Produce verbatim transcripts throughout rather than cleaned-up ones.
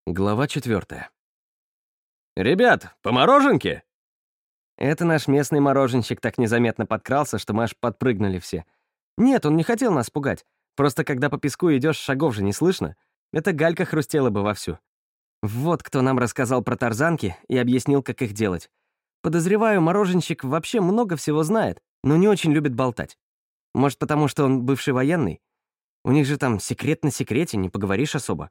Глава четвертая. «Ребят, по мороженке?» Это наш местный мороженщик так незаметно подкрался, что мы аж подпрыгнули все. Нет, он не хотел нас пугать. Просто когда по песку идешь, шагов же не слышно. Это Галька хрустела бы вовсю. Вот кто нам рассказал про тарзанки и объяснил, как их делать. Подозреваю, мороженщик вообще много всего знает, но не очень любит болтать. Может, потому что он бывший военный? У них же там секрет на секрете, не поговоришь особо.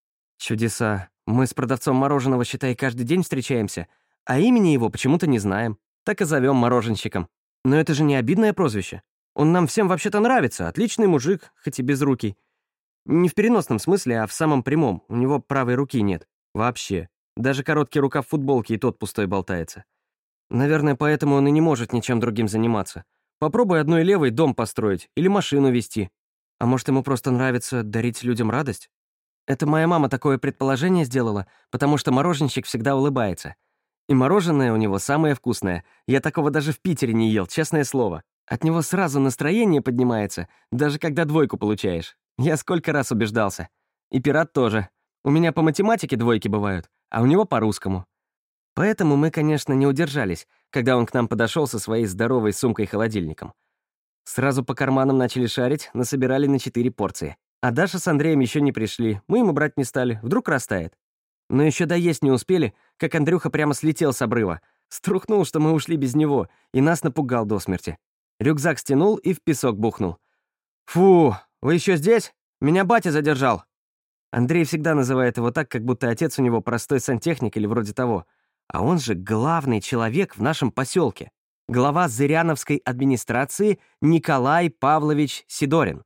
Чудеса. Мы с продавцом мороженого, считай, каждый день встречаемся, а имени его почему-то не знаем. Так и зовем мороженщиком. Но это же не обидное прозвище. Он нам всем вообще-то нравится. Отличный мужик, хоть и безрукий. Не в переносном смысле, а в самом прямом. У него правой руки нет. Вообще. Даже короткий рукав футболки и тот пустой болтается. Наверное, поэтому он и не может ничем другим заниматься. Попробуй одной левой дом построить или машину вести. А может, ему просто нравится дарить людям радость? Это моя мама такое предположение сделала, потому что мороженщик всегда улыбается. И мороженое у него самое вкусное. Я такого даже в Питере не ел, честное слово. От него сразу настроение поднимается, даже когда двойку получаешь. Я сколько раз убеждался. И пират тоже. У меня по математике двойки бывают, а у него по русскому. Поэтому мы, конечно, не удержались, когда он к нам подошел со своей здоровой сумкой-холодильником. Сразу по карманам начали шарить, насобирали на четыре порции. А Даша с Андреем еще не пришли, мы ему брать не стали, вдруг растает. Но еще доесть не успели, как Андрюха прямо слетел с обрыва. Струхнул, что мы ушли без него, и нас напугал до смерти. Рюкзак стянул и в песок бухнул. «Фу, вы еще здесь? Меня батя задержал». Андрей всегда называет его так, как будто отец у него простой сантехник или вроде того. А он же главный человек в нашем поселке. Глава Зыряновской администрации Николай Павлович Сидорин.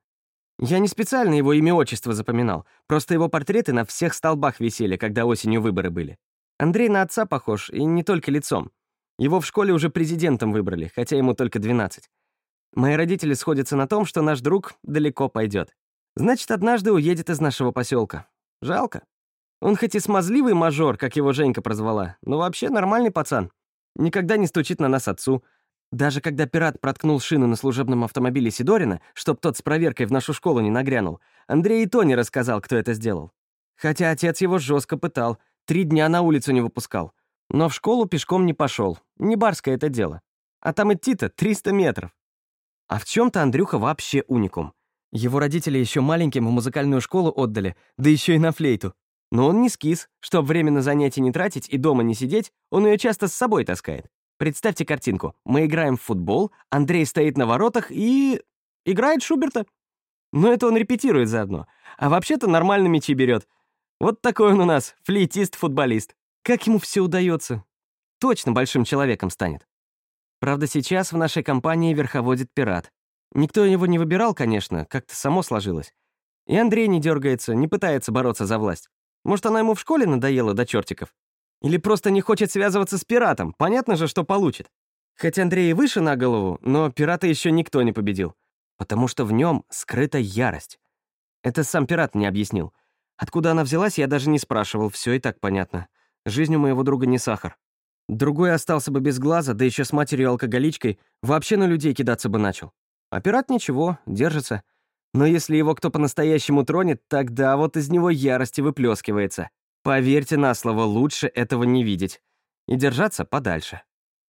Я не специально его имя-отчество запоминал, просто его портреты на всех столбах висели, когда осенью выборы были. Андрей на отца похож, и не только лицом. Его в школе уже президентом выбрали, хотя ему только двенадцать. Мои родители сходятся на том, что наш друг далеко пойдет. Значит, однажды уедет из нашего поселка. Жалко. Он хоть и смазливый мажор, как его Женька прозвала, но вообще нормальный пацан. Никогда не стучит на нас отцу. Даже когда пират проткнул шину на служебном автомобиле Сидорина, чтоб тот с проверкой в нашу школу не нагрянул, Андрей и то не рассказал, кто это сделал. Хотя отец его жестко пытал, три дня на улицу не выпускал. Но в школу пешком не пошел, не барское это дело. А там идти-то триста метров. А в чем-то Андрюха вообще уникум. Его родители еще маленьким в музыкальную школу отдали, да еще и на флейту. Но он не скис, чтоб время на занятия не тратить и дома не сидеть, он ее часто с собой таскает. Представьте картинку. Мы играем в футбол, Андрей стоит на воротах и... играет Шуберта. Но это он репетирует заодно. А вообще-то нормально мячи берет. Вот такой он у нас, флейтист-футболист. Как ему все удается. Точно большим человеком станет. Правда, сейчас в нашей компании верховодит пират. Никто его не выбирал, конечно, как-то само сложилось. И Андрей не дергается, не пытается бороться за власть. Может, она ему в школе надоела до чертиков? Или просто не хочет связываться с пиратом, понятно же, что получит. Хоть Андрей и выше на голову, но пирата еще никто не победил. Потому что в нем скрыта ярость. Это сам пират мне объяснил. Откуда она взялась, я даже не спрашивал, все и так понятно. Жизнь у моего друга не сахар. Другой остался бы без глаза, да еще с матерью-алкоголичкой, вообще на людей кидаться бы начал. А пират ничего, держится. Но если его кто по-настоящему тронет, тогда вот из него ярости выплескивается. Поверьте на слово, лучше этого не видеть. И держаться подальше.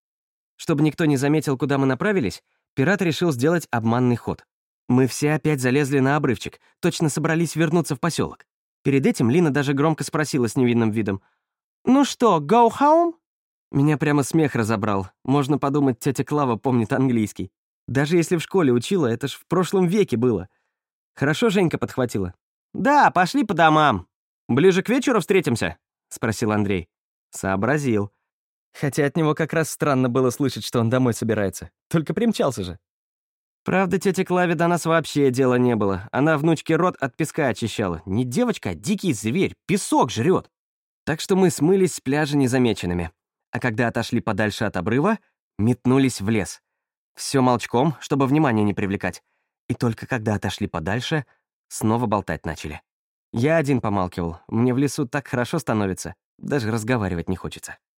Чтобы никто не заметил, куда мы направились, пират решил сделать обманный ход. Мы все опять залезли на обрывчик, точно собрались вернуться в поселок. Перед этим Лина даже громко спросила с невинным видом: «Ну что, go home?» Меня прямо смех разобрал. Можно подумать, тетя Клава помнит английский. Даже если в школе учила, это ж в прошлом веке было. Хорошо Женька подхватила. «Да, пошли по домам. Ближе к вечеру встретимся?» — спросил Андрей. Сообразил. Хотя от него как раз странно было слышать, что он домой собирается. Только примчался же. Правда, тете Клаве до нас вообще дела не было. Она внучке рот от песка очищала. Не девочка, а дикий зверь. Песок жрет. Так что мы смылись с пляжа незамеченными. А когда отошли подальше от обрыва, метнулись в лес. Все молчком, чтобы внимание не привлекать. И только когда отошли подальше, снова болтать начали. Я один помалкивал. Мне в лесу так хорошо становится, даже разговаривать не хочется.